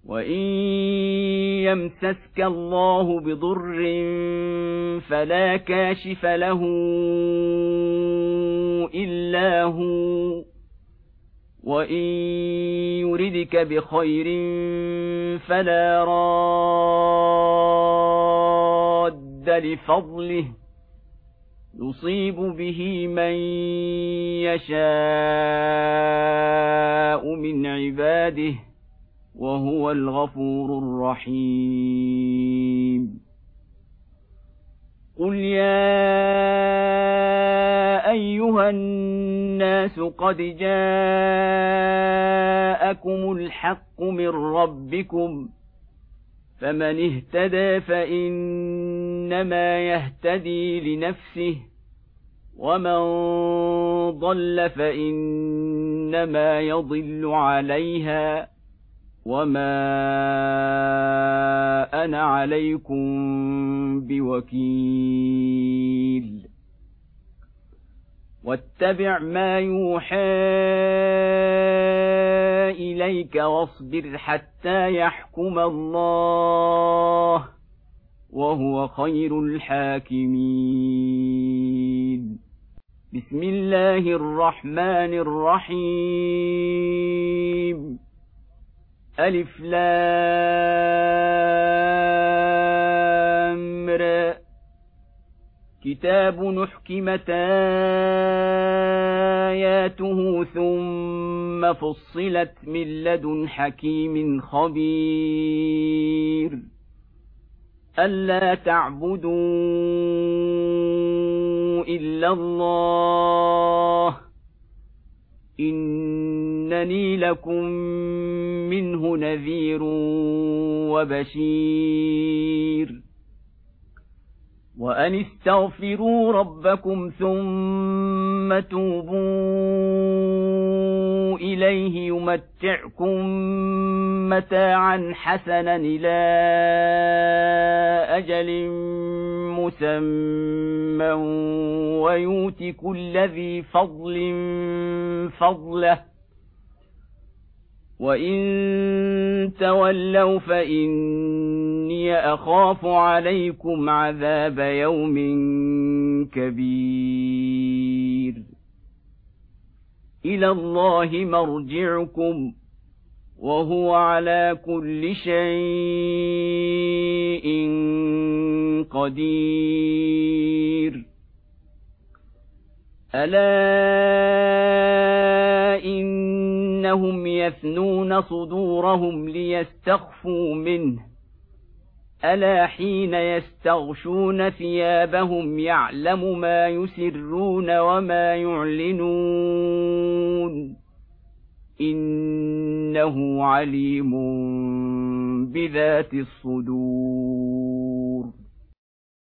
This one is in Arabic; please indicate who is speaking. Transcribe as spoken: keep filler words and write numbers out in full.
Speaker 1: وإن يمسسك الله بضر فلا كاشف له إلا هو، وإن يردك بخير فلا راد لفضله يصيب به من يشاء من عباده وهو الغفور الرحيم. قل يا أيها الناس قد جاءكم الحق من ربكم، فمن اهتدى فإنما يهتدي لنفسه، ومن ضل فإنما يضل عليها، وما أنا عليكم بوكيل. واتبع ما يوحى إليك واصبر حتى يحكم الله وهو خير الحاكمين. بسم الله الرحمن الرحيم. ألف لام را. كتاب أحكمت آياته ثم فصلت من لدن حكيم خبير. ألا تعبدوا إلا الله إنني لكم منه نذير وبشير. وأن استغفروا ربكم ثم توبوا إليه يمتعكم متاعا حسنا إلى أجل مسمى ويؤت كل ذي فضل فضله، وإن تولوا فإني أخاف عليكم عذاب يوم كبير. إلى الله مرجعكم وهو على كل شيء قدير. ألا إنهم يثنون صدورهم ليستخفوا منه، ألا حين يستغشون ثيابهم يعلم ما يسرون وما يعلنون إنه عليم بذات الصدور.